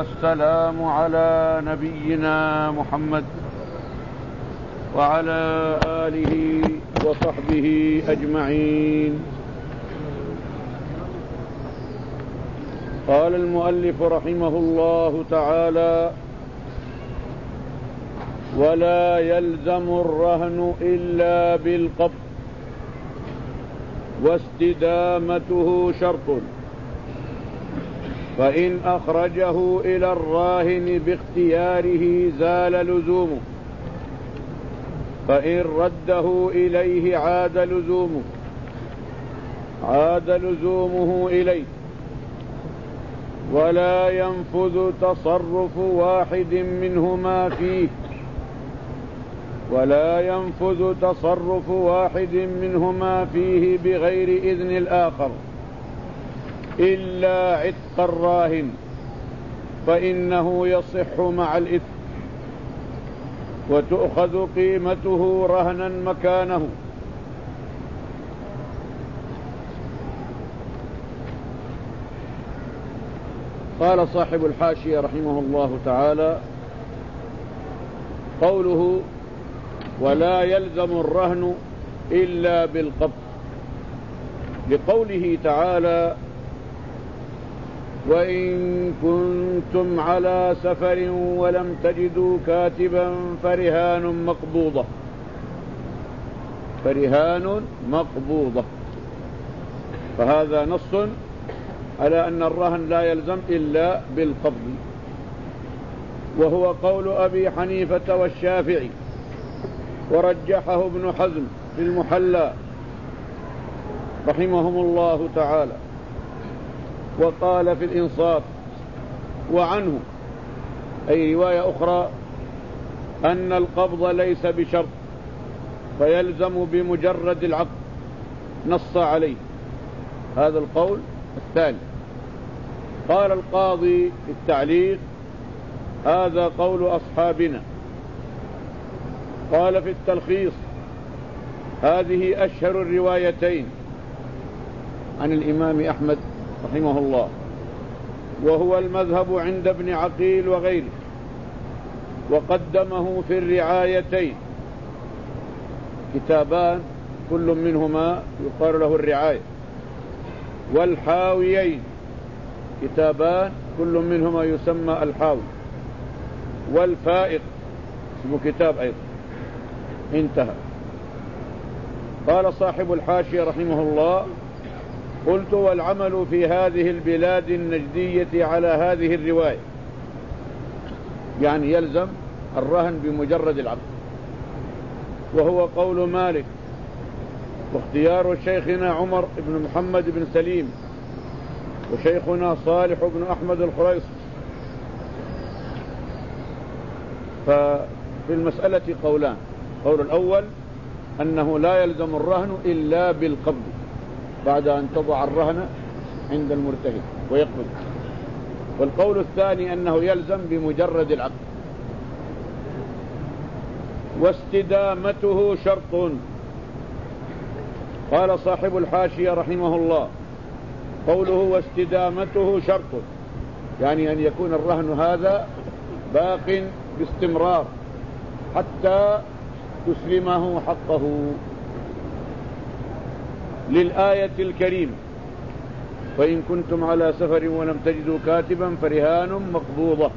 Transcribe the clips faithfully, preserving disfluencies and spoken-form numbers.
والسلام على نبينا محمد وعلى آله وصحبه أجمعين. قال المؤلف رحمه الله تعالى: ولا يلزم الرهن إلا بالقبض واستدامته شرط، فإن أخرجه إلى الراهن باختياره زال لزومه، فإن رده إليه عاد لزومه عاد لزومه إليه، ولا ينفذ تصرف واحد منهما فيه ولا ينفذ تصرف واحد منهما فيه بغير إذن الآخر إلا عتق الراهن، فإنه يصح مع الإثم، وتؤخذ قيمته رهنا مكانه. قال صاحب الحاشية رحمه الله تعالى: قوله ولا يلزم الرهن إلا بالقبض، لقوله تعالى: وإن كنتم على سفر ولم تجدوا كاتبا فرهان مقبوضة فرهان مقبوضة فهذا نص على أن الرهن لا يلزم إلا بالقبض، وهو قول أبي حنيفة والشافعي، ورجحه ابن حزم في المحلى رحمهم الله تعالى، وقال في الإنصاف وعنه أي رواية أخرى أن القبض ليس بشرط فيلزم بمجرد العقد، نص عليه. هذا القول الثاني. قال القاضي في التعليق: هذا قول أصحابنا. قال في التلخيص: هذه أشهر الروايتين عن الإمام أحمد رحمه الله، وهو المذهب عند ابن عقيل وغيره، وقدمه في الرعايتين، كتابان كل منهما يقال له الرعاية، والحاويين، كتابان كل منهما يسمى الحاوي، والفائق اسمه كتاب أيضا. انتهى. قال صاحب الحاشية رحمه الله: قلت: والعمل في هذه البلاد النجدية على هذه الرواية، يعني يلزم الرهن بمجرد العقد، وهو قول مالك، واختيار شيخنا عمر بن محمد بن سليم، وشيخنا صالح بن أحمد الخريص. ففي المسألة قولان: قول الأول أنه لا يلزم الرهن إلا بالقبض بعد أن تضع الرهن عند المرتهن ويقبض، والقول الثاني أنه يلزم بمجرد العقد. واستدامته شرط. قال صاحب الحاشية رحمه الله: قوله واستدامته شرط، يعني أن يكون الرهن هذا باق باستمرار حتى تسلمه حقه، للآية الكريمة: فإن كنتم على سفر ولم تجدوا كاتبا فرهان مقبوضة،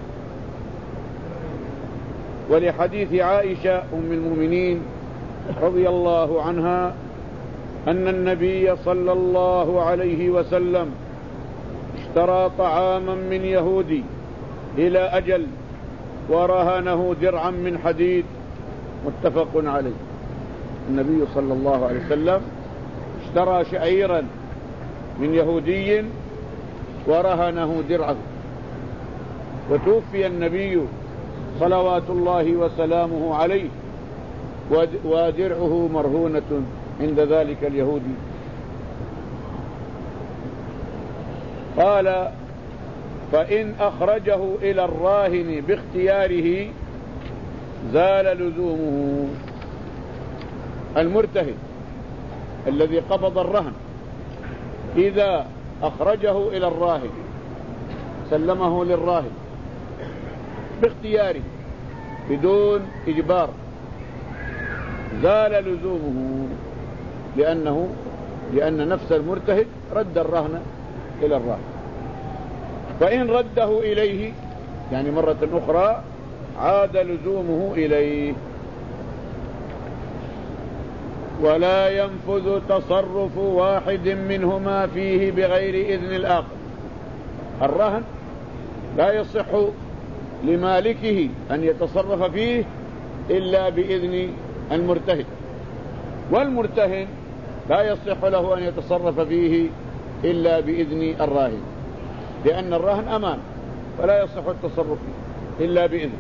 ولحديث عائشة أم المؤمنين رضي الله عنها أن النبي صلى الله عليه وسلم اشترى طعاما من يهودي إلى أجل ورهنه درعا من حديد، متفق عليه. النبي صلى الله عليه وسلم اشترى شعيرا من يهودي ورهنه درعه، وتوفي النبي صلوات الله وسلامه عليه ودرعه مرهونة عند ذلك اليهودي. قال: فإن أخرجه إلى الراهن باختياره زال لزومه. المرتهن الذي قبض الرهن إذا أخرجه إلى الراهن سلمه للراهن باختياره بدون إجبار زال لزومه، لأنه لأن نفس المرتهن رد الرهن إلى الراهن. فإن رده إليه يعني مرة أخرى عاد لزومه إليه. ولا ينفذ تصرف واحد منهما فيه بغير إذن الآخر. الرهن لا يصح لمالكه أن يتصرف فيه إلا بإذن المرتهن، والمرتهن لا يصح له أن يتصرف فيه إلا بإذن الراهن، لأن الرهن أمان فلا يصح التصرف فيه إلا بإذن.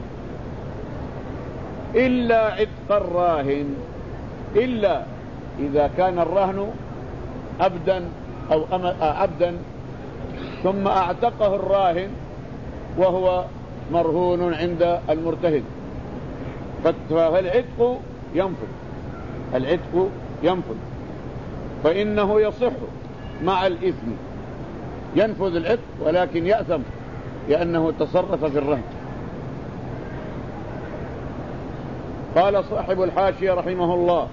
إلا عتق الراهن، إلا إذا كان الرهن عبدا أو عبدا ثم اعتقه الراهن وهو مرهون عند المرتهن، فالعتق ينفذ العتق ينفذ فإنه يصح مع الإثم. ينفذ العتق ولكن يأثم لأنه تصرف في الرهن. قال صاحب الحاشية رحمه الله: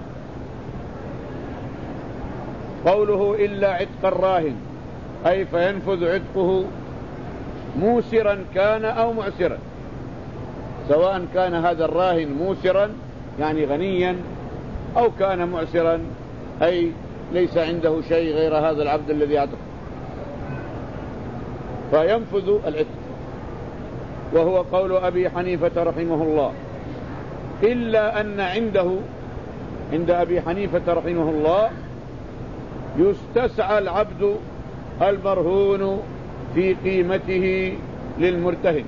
قوله إلا عتق الراهن أي فينفذ عتقه موسرا كان أو معسرا، سواء كان هذا الراهن موسرا يعني غنيا أو كان معسرا أي ليس عنده شيء غير هذا العبد الذي عتق، فينفذ العتق. وهو قول أبي حنيفة رحمه الله، إلا أن عنده عند أبي حنيفة رحمه الله يستسعى العبد المرهون في قيمته للمرتهن.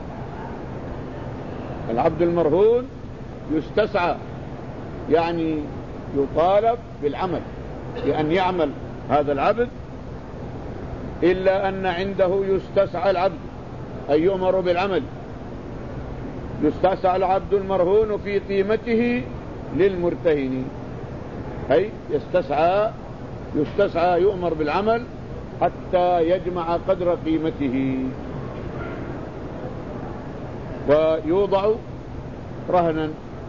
العبد المرهون يستسعى يعني يطالب بالعمل بأن يعمل هذا العبد، إلا أن عنده يستسعى العبد أي يؤمر بالعمل. يستسعى العبد المرهون في قيمته للمرتهن أي يستسعى يستسعى يؤمر بالعمل حتى يجمع قدر قيمته ويوضع رهنا.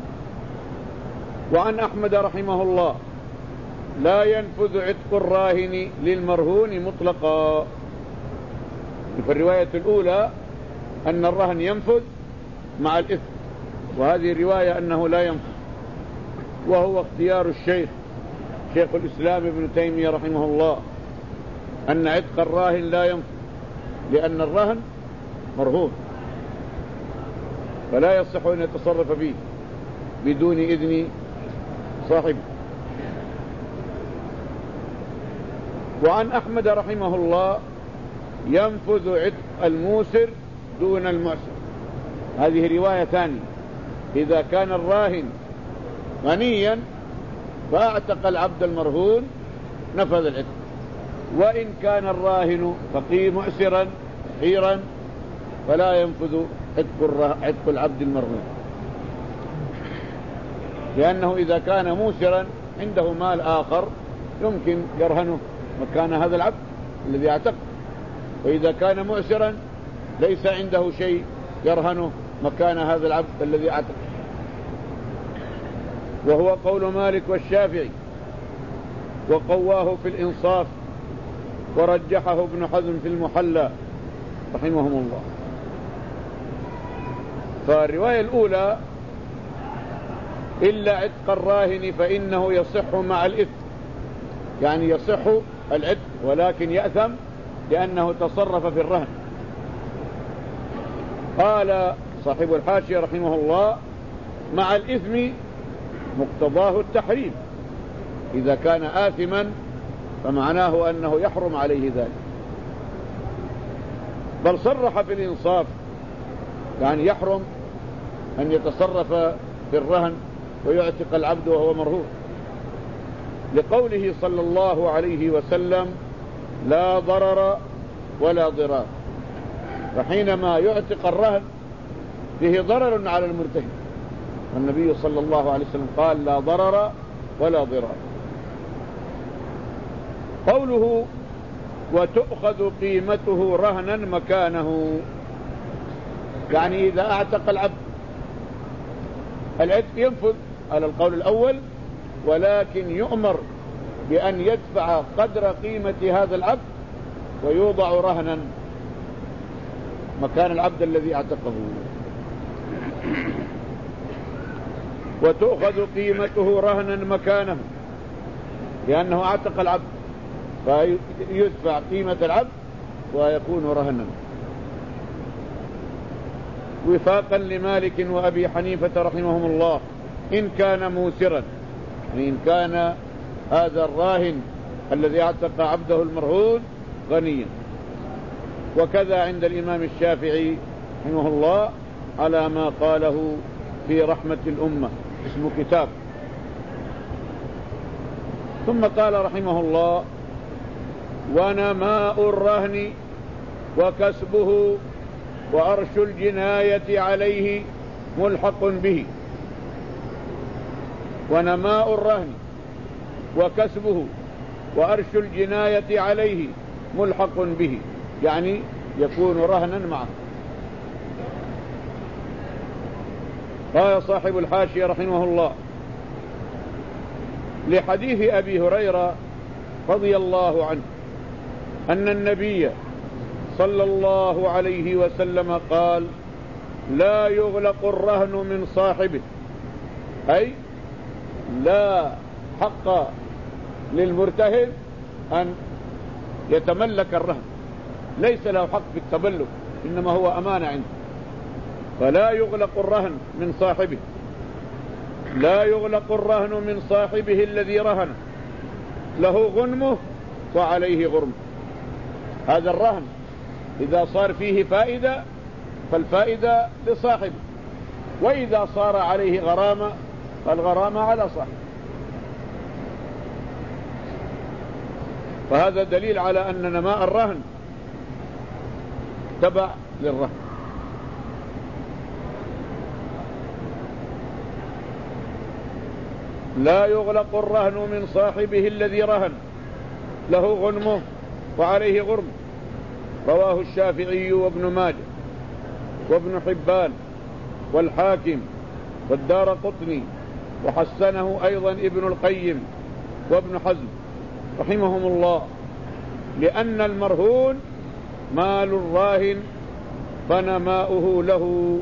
وعن أحمد رحمه الله: لا ينفذ عتق الراهن للمرهون مطلقا. في الرواية الأولى أن الرهن ينفذ مع الإثم، وهذه الرواية أنه لا ينفذ، وهو اختيار الشيخ شيخ الإسلام ابن تيمية رحمه الله أن عتق الراهن لا ينفذ، لأن الرهن مرهون فلا يصح أن يتصرف فيه بدون إذن صاحبه. وعن أحمد رحمه الله: ينفذ عتق الموسر دون المعسر. هذه رواية ثانية، إذا كان الراهن غنيا فأعتق العبد المرهون نفذ العتق، وإن كان الراهن فقير معسرا حيرا فلا ينفذ عتق العبد المرهون، لأنه إذا كان موسرا عنده مال آخر يمكن يرهنه مكان هذا العبد الذي اعتق، وإذا كان معسرا ليس عنده شيء يرهنه مكان هذا العبد الذي اعتق. وهو قول مالك والشافعي، وقواه في الإنصاف، ورجحه ابن حزم في المحلى رحمهم الله. فالرواية الأولى إلا عتق الراهن فإنه يصح مع الإثم، يعني يصح العتق ولكن يأثم لأنه تصرف في الرهن. قال صاحب الحاشية رحمه الله: مع الإثم مقتضاه التحريم، إذا كان آثما فمعناه أنه يحرم عليه ذلك. بل صرح في الإنصاف يعني يحرم أن يتصرف في الرهن ويعتق العبد وهو مرهون، لقوله صلى الله عليه وسلم: لا ضرر ولا ضرار. فحينما يعتق الرهن فيه ضرر على المرتهن، والنبي صلى الله عليه وسلم قال: لا ضرر ولا ضرار. قوله وتؤخذ قيمته رهنا مكانه. يعني إذا اعتق العبد العتق ينفذ على القول الأول، ولكن يؤمر بأن يدفع قدر قيمة هذا العبد ويوضع رهنا مكان العبد الذي اعتقه. وتؤخذ قيمته رهنا مكانه، لأنه اعتق العبد فيدفع قيمة العبد ويكون رهنا. وفاقا لمالك وأبي حنيفة رحمهم الله إن كان موسرا، يعني إن كان هذا الراهن الذي اعتق عبده المرهون غنيا. وكذا عند الإمام الشافعي رحمه الله على ما قاله في رحمة الأمة، اسمه كتاب. ثم قال رحمه الله: ونماء الرهن وكسبه وأرش الجناية عليه ملحق به. ونماء الرهن وكسبه وأرش الجناية عليه ملحق به، يعني يكون رهنا معه. قال صاحب الحاشية رحمه الله: لحديث أبي هريرة رضي الله عنه أن النبي صلى الله عليه وسلم قال: لا يغلق الرهن من صاحبه، أي لا حق للمرتهن أن يتملك الرهن، ليس له حق في التملك، إنما هو أمانة عنده. فلا يغلق الرهن من صاحبه، لا يغلق الرهن من صاحبه الذي رهن، له غنمه وعليه غرم. هذا الرهن إذا صار فيه فائدة فالفائدة لصاحبه، وإذا صار عليه غرامة فالغرامة على صاحبه. فهذا دليل على أن نماء الرهن تبع للرهن. لا يغلق الرهن من صاحبه الذي رهن، له غنمه وعليه غرم. رواه الشافعي وابن ماجه وابن حبان والحاكم والدارقطني، وحسنه أيضا ابن القيم وابن حزم رحمهم الله، لأن المرهون مال الراهن فنماؤه له.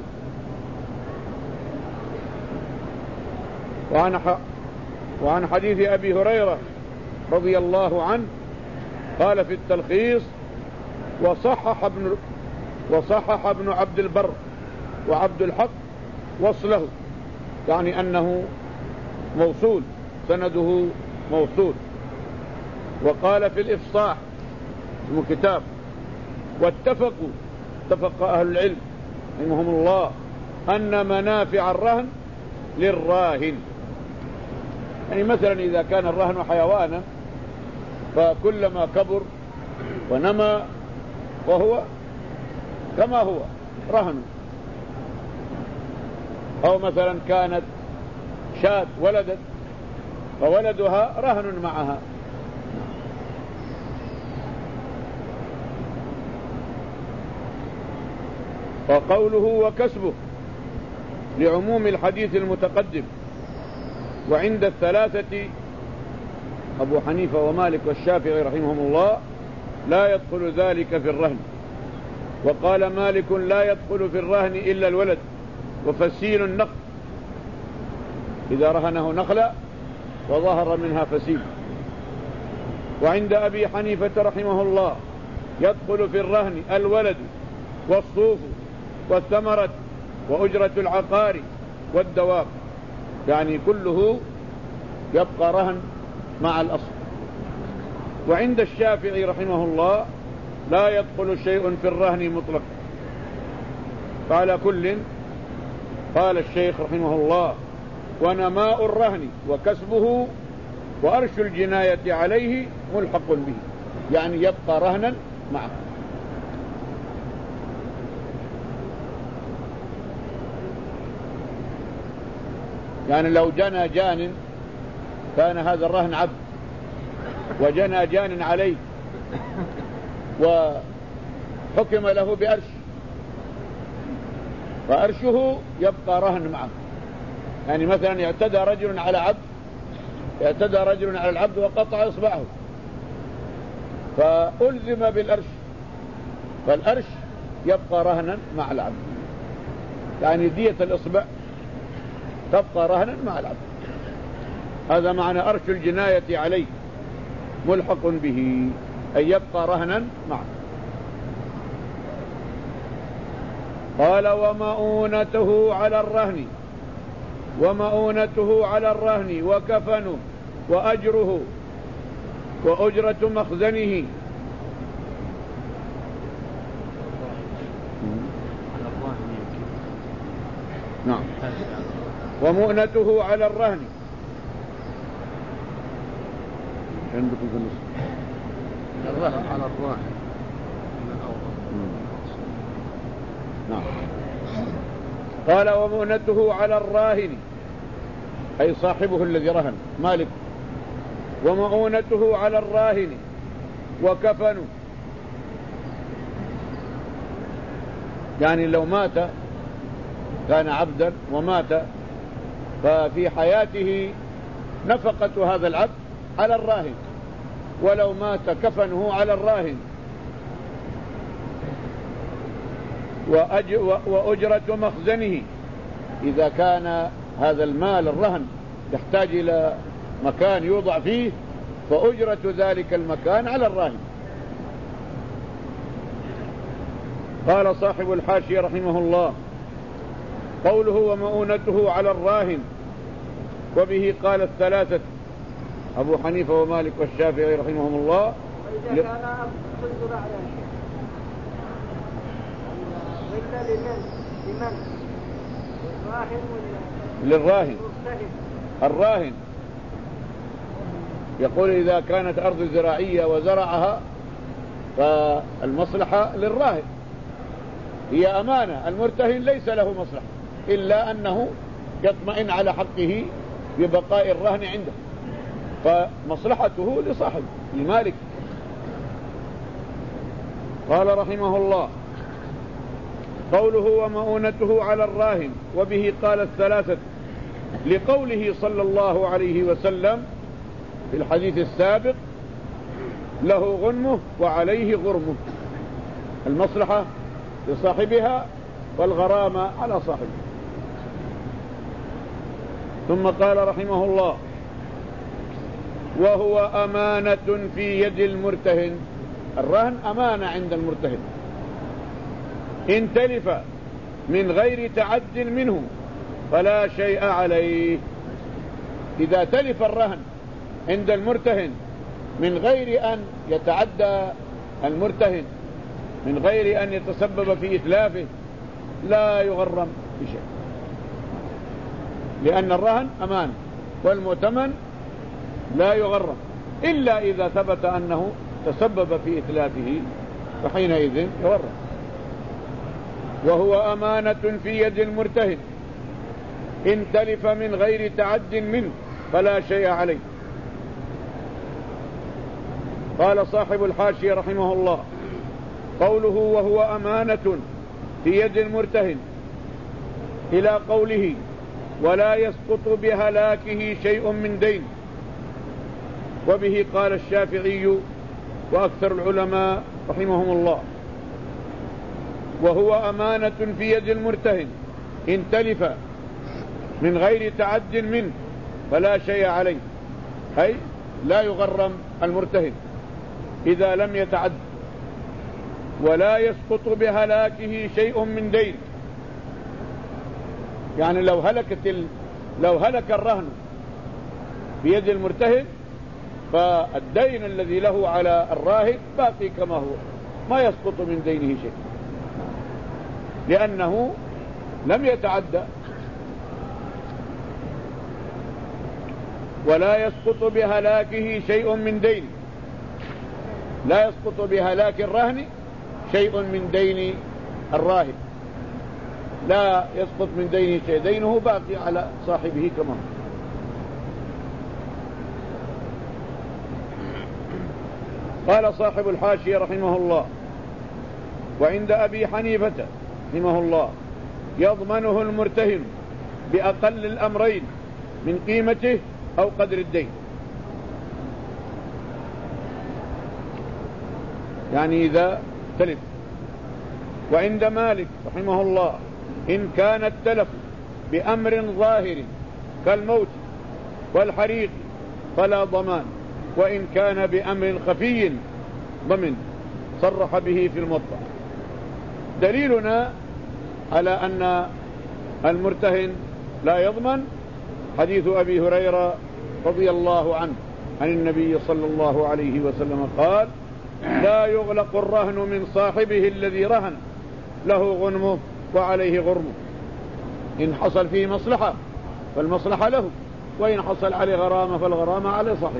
وعن وعن حديث أبي هريرة رضي الله عنه قال في التلخيص: وصحح ابن وصحح ابن عبد البر وعبد الحق وصله، يعني أنه موصول، سنده موصول. وقال في الإفصاح اسمه كتاب: واتفقوا اتفق أهل العلم رحمهم الله أن منافع الرهن للراهن. يعني مثلا إذا كان الرهن حيوانا فكلما كبر ونمى وهو كما هو رهن. أو مثلا كانت شاة ولدت فولدها رهن معها. وقوله وكسبه لعموم الحديث المتقدم. وعند الثلاثة أبو حنيفة ومالك والشافعي رحمهم الله لا يدخل ذلك في الرهن. وقال مالك: لا يدخل في الرهن إلا الولد وفسيل النخل، إذا رهنه نخلة وظهر منها فسيل. وعند أبي حنيفة رحمه الله يدخل في الرهن الولد والصوف والثمرة وأجرة العقار والدواب، يعني كله يبقى رهن مع الأصل. وعند الشافعي رحمه الله لا يدخل شيء في الرهن مطلق. فعلى كل قال الشيخ رحمه الله: ونماء الرهن وكسبه وأرش الجناية عليه ملحق به، يعني يبقى رهنا معه. يعني لو جنى جان كان هذا الرهن عبد، وجنى جان عليه وحكم له بأرش، فأرشه يبقى رهن معه. يعني مثلا اعتدى رجل على عبد اعتدى رجل على العبد وقطع إصبعه، فألزم بالأرش، فالأرش يبقى رهنا مع العبد، يعني دية الإصبع تبقى رهنا مع العبد. هذا معنى أرش الجناية عليه ملحق به، أي يبقى رهنا معه. قال ومؤونته على الرهن ومؤونته على الرهن وكفنه وأجره وأجرة مخزنه. نعم. ومؤنته على الرهن عندكم في النص الرهن على الراهن. نعم. قال ومؤنته على الراهن أي صاحبه الذي رهن مالك. ومؤونته على الراهن وكفنه، يعني لو مات كان عبدا ومات ففي حياته نفقة هذا العبد على الراهن، ولو مات كفنه على الراهن. وأجرة مخزنه، إذا كان هذا المال الرهن يحتاج إلى مكان يوضع فيه فأجرة ذلك المكان على الراهن. قال صاحب الحاشية رحمه الله قوله ومؤونته على الراهن وبه قال الثلاثة أبو حنيفة ومالك والشافعي رحمهم الله. وإذا كان تنظر على شيء وإلا لمن لمن الراهن ولا للراهن. الراهن يقول إذا كانت أرض زراعية وزرعها فالمصلحة للراهن، هي أمانة، المرتهن ليس له مصلحة إلا أنه يطمئن على حقه ببقاء الرهن عنده، فمصلحته لصاحب لمالك. قال رحمه الله قوله ومؤونته على الراهن وبه قال الثلاثة لقوله صلى الله عليه وسلم في الحديث السابق له غنمه وعليه غرمه، المصلحة لصاحبها والغرامة على صاحبه. ثم قال رحمه الله وهو أمانة في يد المرتهن، الرهن أمانة عند المرتهن، إن تلف من غير تعد منه فلا شيء عليه. إذا تلف الرهن عند المرتهن من غير أن يتعدى المرتهن، من غير أن يتسبب في إتلافه، لا يغرم بشيء، لأن الرهن أمان والمؤتمن لا يغرم إلا إذا ثبت أنه تسبب في إتلافه فحينئذ يغرم. وهو أمانة في يد المرتهن إن تلف من غير تعد منه فلا شيء عليه. قال صاحب الحاشية رحمه الله قوله وهو أمانة في يد المرتهن إلى قوله ولا يسقط بهلاكه شيء من دين، وبه قال الشافعي وأكثر العلماء رحمهم الله. وهو أمانة في يد المرتهن إن تلف من غير تعد منه فلا شيء عليه، أي لا يغرم المرتهن إذا لم يتعد. ولا يسقط بهلاكه شيء من دين، يعني لو هلكت ال... لو هلك الرهن بيد المرتهن فالدين الذي له على الراهن باقي كما هو، ما يسقط من دينه شيء لأنه لم يتعدى. ولا يسقط بهلاكه شيء من دين، لا يسقط بهلاك الرهن شيء من دين الراهن، لا يسقط من دينه شيء، دينه باقي على صاحبه كما هو. قال صاحب الحاشية رحمه الله: وعند أبي حنيفة رحمه الله يضمنه المرتهن بأقل الأمرين من قيمته أو قدر الدين. يعني إذا تلف. وعند مالك رحمه الله إن كان التلف بأمر ظاهر كالموت والحريق فلا ضمان، وإن كان بأمر خفي ضمن، صرح به في الموطأ. دليلنا على أن المرتهن لا يضمن حديث أبي هريرة رضي الله عنه عن النبي صلى الله عليه وسلم قال: لا يغلق الرهن من صاحبه الذي رهن له غنمه وعليه غرمه، إن حصل فيه مصلحة فالمصلحة له، وإن حصل عليه غرامة فالغرامة على صاحبه.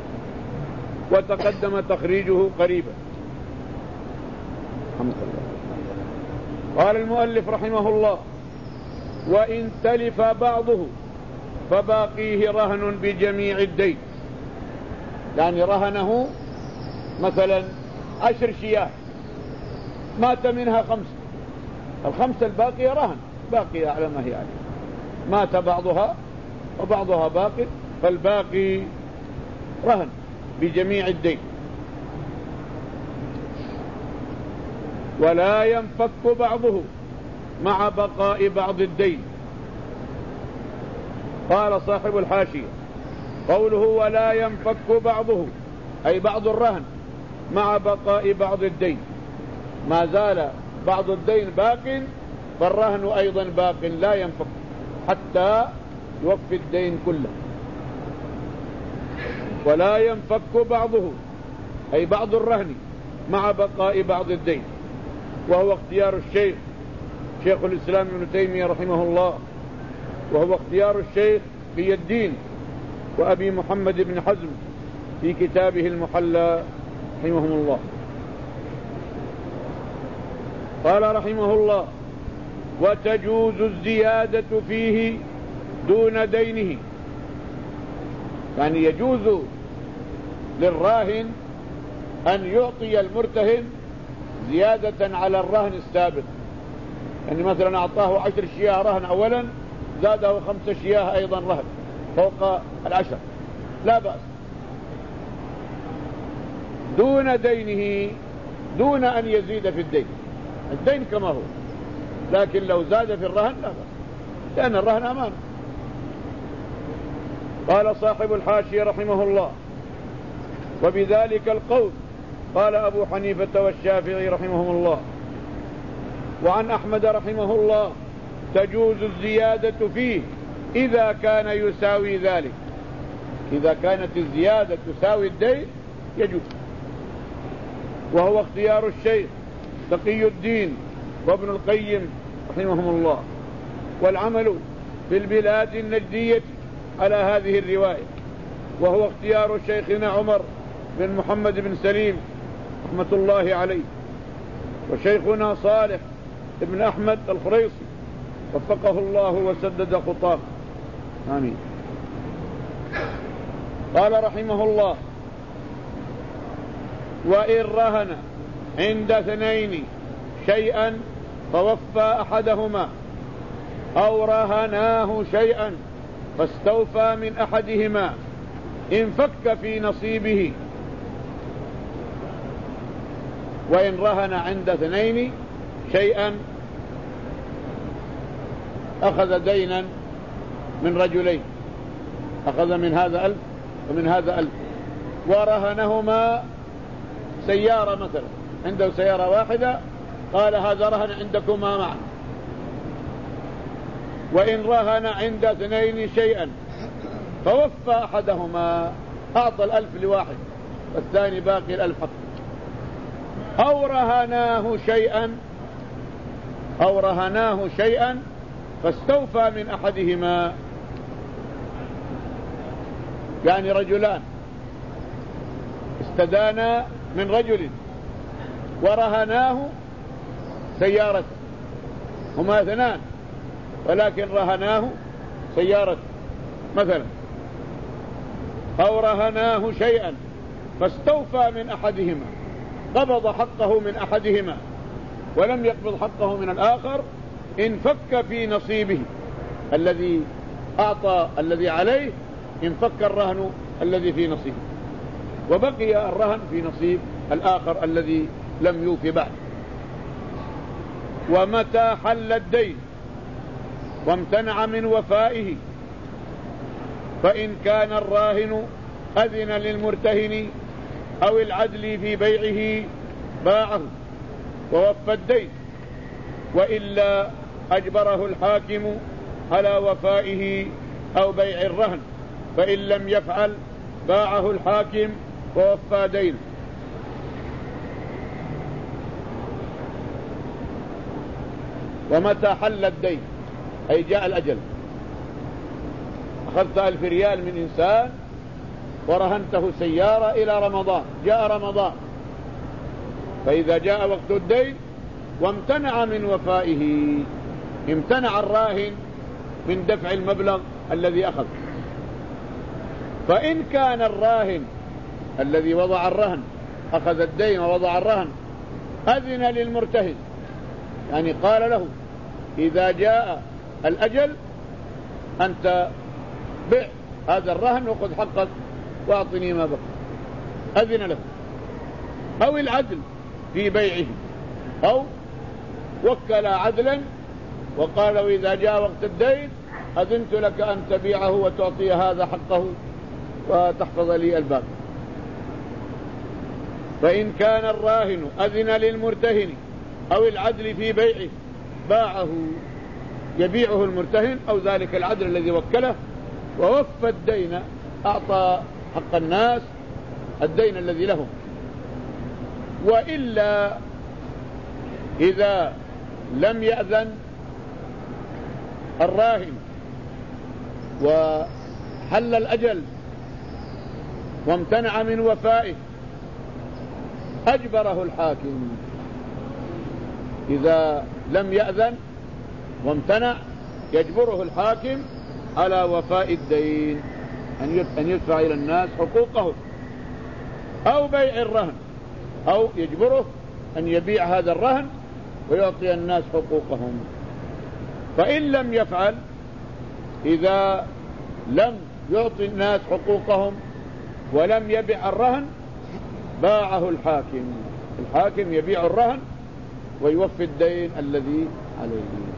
وتقدم تخريجه قريبا. الحمد لله. قال المؤلف رحمه الله: وإن تلف بعضه فباقيه رهن بجميع الدين. يعني رهنه مثلا عشر شياه مات منها خمسة، الخمسة الباقية رهن باقية على ما هي عليه، مات بعضها وبعضها باقي، فالباقي رهن بجميع الدين. ولا ينفك بعضه مع بقاء بعض الدين. قال صاحب الحاشية: قوله ولا ينفك بعضه أي بعض الرهن مع بقاء بعض الدين، ما زال بعض الدين باق فالرهن أيضا باق لا ينفك حتى يوفي الدين كله. ولا ينفك بعضه أي بعض الرهن مع بقاء بعض الدين، وهو اختيار الشيخ شيخ الإسلام ابن تيمية رحمه الله، وهو اختيار الشيخ في الدين وأبي محمد بن حزم في كتابه المحلى رحمهم الله. قال رحمه الله: وتجوز الزيادة فيه دون دينه. يعني يجوز للراهن أن يعطي المرتهن زيادة على الرهن السابق. يعني مثلا أعطاه عشر شياه رهن أولا، زاده خمس شياه أيضا رهن فوق العشر، لا بأس، دون دينه، دون أن يزيد في الدين. الدين كما هو، لكن لو زاد في الرهن لا بأس، لأن الرهن أمان. قال صاحب الحاشية رحمه الله: وبذلك القول قال أبو حنيفة والشافعي رحمهم الله. وعن أحمد رحمه الله: تجوز الزيادة فيه إذا كان يساوي ذلك. إذا كانت الزيادة تساوي الدين يجوز. وهو اختيار الشيخ تقي الدين وابن القيم رحمهم الله، والعمل في البلاد النجدية على هذه الرواية، وهو اختيار شيخنا عمر بن محمد بن سليم رحمة الله عليه، وشيخنا صالح ابن أحمد الخريصي وفقه الله وسدد خطاه، آمين. قال رحمه الله: وإن رهن عند اثنين شيئا فوفى أحدهما أو رهناه شيئا فاستوفى من أحدهما انفك في نصيبه. وإن رهن عند اثنين شيئا، أخذ دينا من رجلين، أخذ من هذا ألف ومن هذا ألف، ورهنهما سيارة مثلا، عنده سيارة واحدة، قال هذا رهن عندكما معا. وإن رهن عند اثنين شيئا فوفى أحدهما، أعطى الألف لواحد والثاني باقي الألف حق. أو رهناه شيئا أو رهناه شيئا فاستوفى من أحدهما. يعني رجلان استدانا من رجل ورهناه سيارة، هما اثنان ولكن رهناه سيارة مثلا، أو رهناه شيئا فاستوفى من أحدهما، قبض حقه من أحدهما ولم يقبض حقه من الآخر، انفك في نصيبه الذي أعطى الذي عليه، انفك الرهن الذي في نصيبه، وبقي الرهن في نصيب الآخر الذي لم يوفي بعد. ومتى حل الدين وامتنع من وفائه، فإن كان الراهن أذن للمرتهن أو العدل في بيعه باعه ووفى الدين، وإلا أجبره الحاكم على وفائه أو بيع الرهن، فإن لم يفعل باعه الحاكم ووفى دينه. ومتى حل الدين أي جاء الأجل، أخذت ألف ريال من إنسان ورهنته سيارة إلى رمضان، جاء رمضان، فإذا جاء وقت الدين وامتنع من وفائه، امتنع الراهن من دفع المبلغ الذي أخذ. فإن كان الراهن الذي وضع الرهن أخذ الدين ووضع الرهن أذن للمرتهن، يعني قال له إذا جاء الأجل أنت بع هذا الرهن وخذ حقك واعطني ما بقى، أذن له، أو العدل في بيعه، أو وكل عدلا وقال له إذا جاء وقت الدين أذنت لك أن تبيعه وتعطي هذا حقه وتحفظ لي الباقي. فإن كان الراهن أذن للمرتهن أو العدل في بيعه باعه، يبيعه المرتهن أو ذلك العدل الذي وكله، ووفى الدين، أعطى حق الناس الدين الذي لهم. وإلا إذا لم يأذن الراهن وحل الأجل وامتنع من وفائه أجبره الحاكم. إذا لم يأذن وامتنع يجبره الحاكم على وفاء الدين، أن يدفع إلى الناس حقوقهم، أو بيع الرهن، أو يجبره أن يبيع هذا الرهن ويعطي الناس حقوقهم. فإن لم يفعل، إذا لم يعطي الناس حقوقهم ولم يبيع الرهن باعه الحاكم، الحاكم يبيع الرهن ويوفي الدين الذي عليه.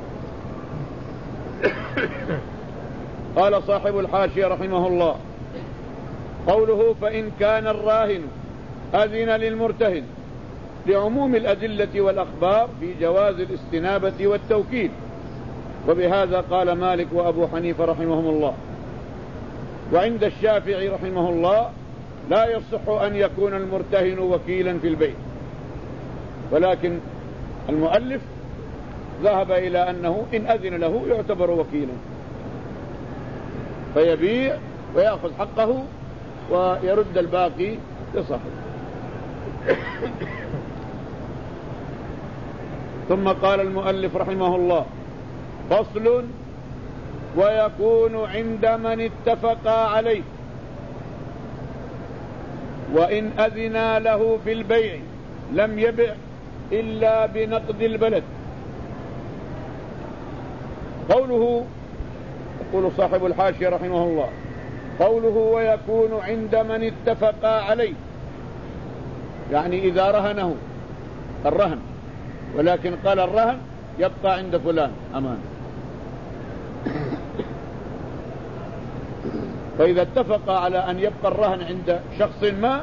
قال صاحب الحاشية رحمه الله: قوله فإن كان الراهن أذن للمرتهن لعموم الأدلة والأخبار في جواز الاستنابة والتوكيد، وبهذا قال مالك وأبو حنيفة رحمهم الله. وعند الشافعي رحمه الله لا يصح أن يكون المرتهن وكيلا في البيع، ولكن المؤلف ذهب إلى أنه إن أذن له يعتبر وكيلا، فيبيع ويأخذ حقه ويرد الباقي لصاحبه. ثم قال المؤلف رحمه الله: فصل: ويكون عند من اتفقا عليه، وإن أذنا له في البيع لم يبع إلا بنقد البلد. قوله، يقول صاحب الحاشية رحمه الله: قوله ويكون عند من اتفقا عليه، يعني إذا رهنه الرهن ولكن قال الرهن يبقى عند فلان أمان، فإذا اتفق على أن يبقى الرهن عند شخص ما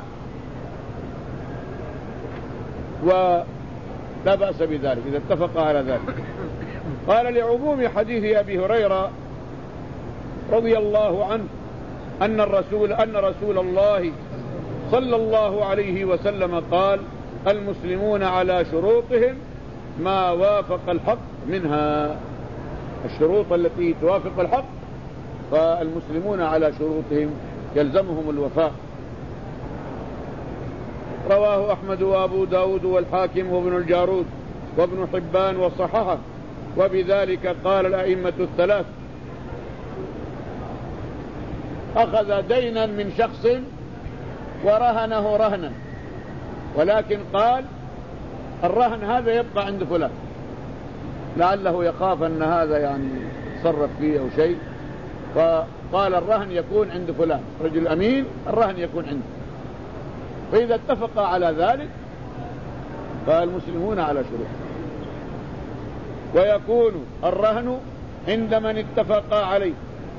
ولا بأس بذلك إذا اتفق على ذلك. قال: لعموم حديث أبي هريرة رضي الله عنه أن الرسول أن رسول الله صلى الله عليه وسلم قال: المسلمون على شروطهم ما وافق الحق منها. الشروط التي توافق الحق فالمسلمون على شروطهم يلزمهم الوفاء. رواه أحمد وأبو داود والحاكم وابن الجارود وابن حبان وصححه، وبذلك قال الأئمة الثلاث. أخذ دينا من شخص ورهنه رهنا، ولكن قال الرهن هذا يبقى عند فلان، لعله يخاف أن هذا يعني تصرف فيه أو شيء، فقال الرهن يكون عند فلان، رجل أمين الرهن يكون عنده. فإذا اتفق على ذلك فالمسلمون على شروط. ويكون الرهن عند من اتفق عليه.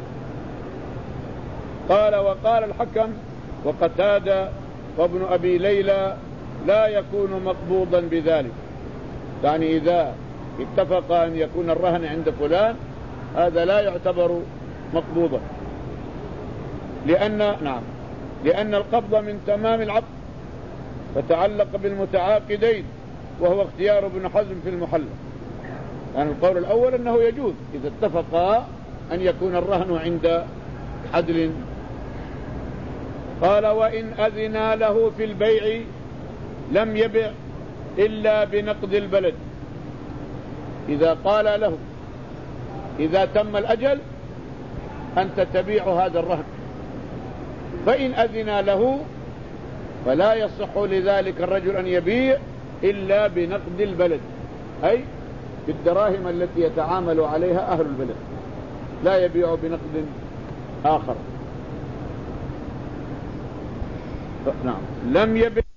قال وقال الحكم وقتادة وابن أبي ليلى لا يكون مقبوضا بذلك، يعني إذا اتفق أن يكون الرهن عند فلان هذا لا يعتبر مقبوضا، لأن نعم لأن القبض من تمام العقد فتعلق بالمتعاقدين، وهو اختيار ابن حزم في المحلى. يعني القول الأول أنه يجوز إذا اتفقا أن يكون الرهن عند عدل. قال وإن أذنا له في البيع لم يبع إلا بنقد البلد. إذا قال له إذا تم الأجل أنت تبيع هذا الرهن، فإن أذنا له فلا يصح لذلك الرجل أن يبيع إلا بنقد البلد، أي بالدراهم التي يتعامل عليها أهل البلد، لا يبيع بنقد آخر. نعم لم يبيع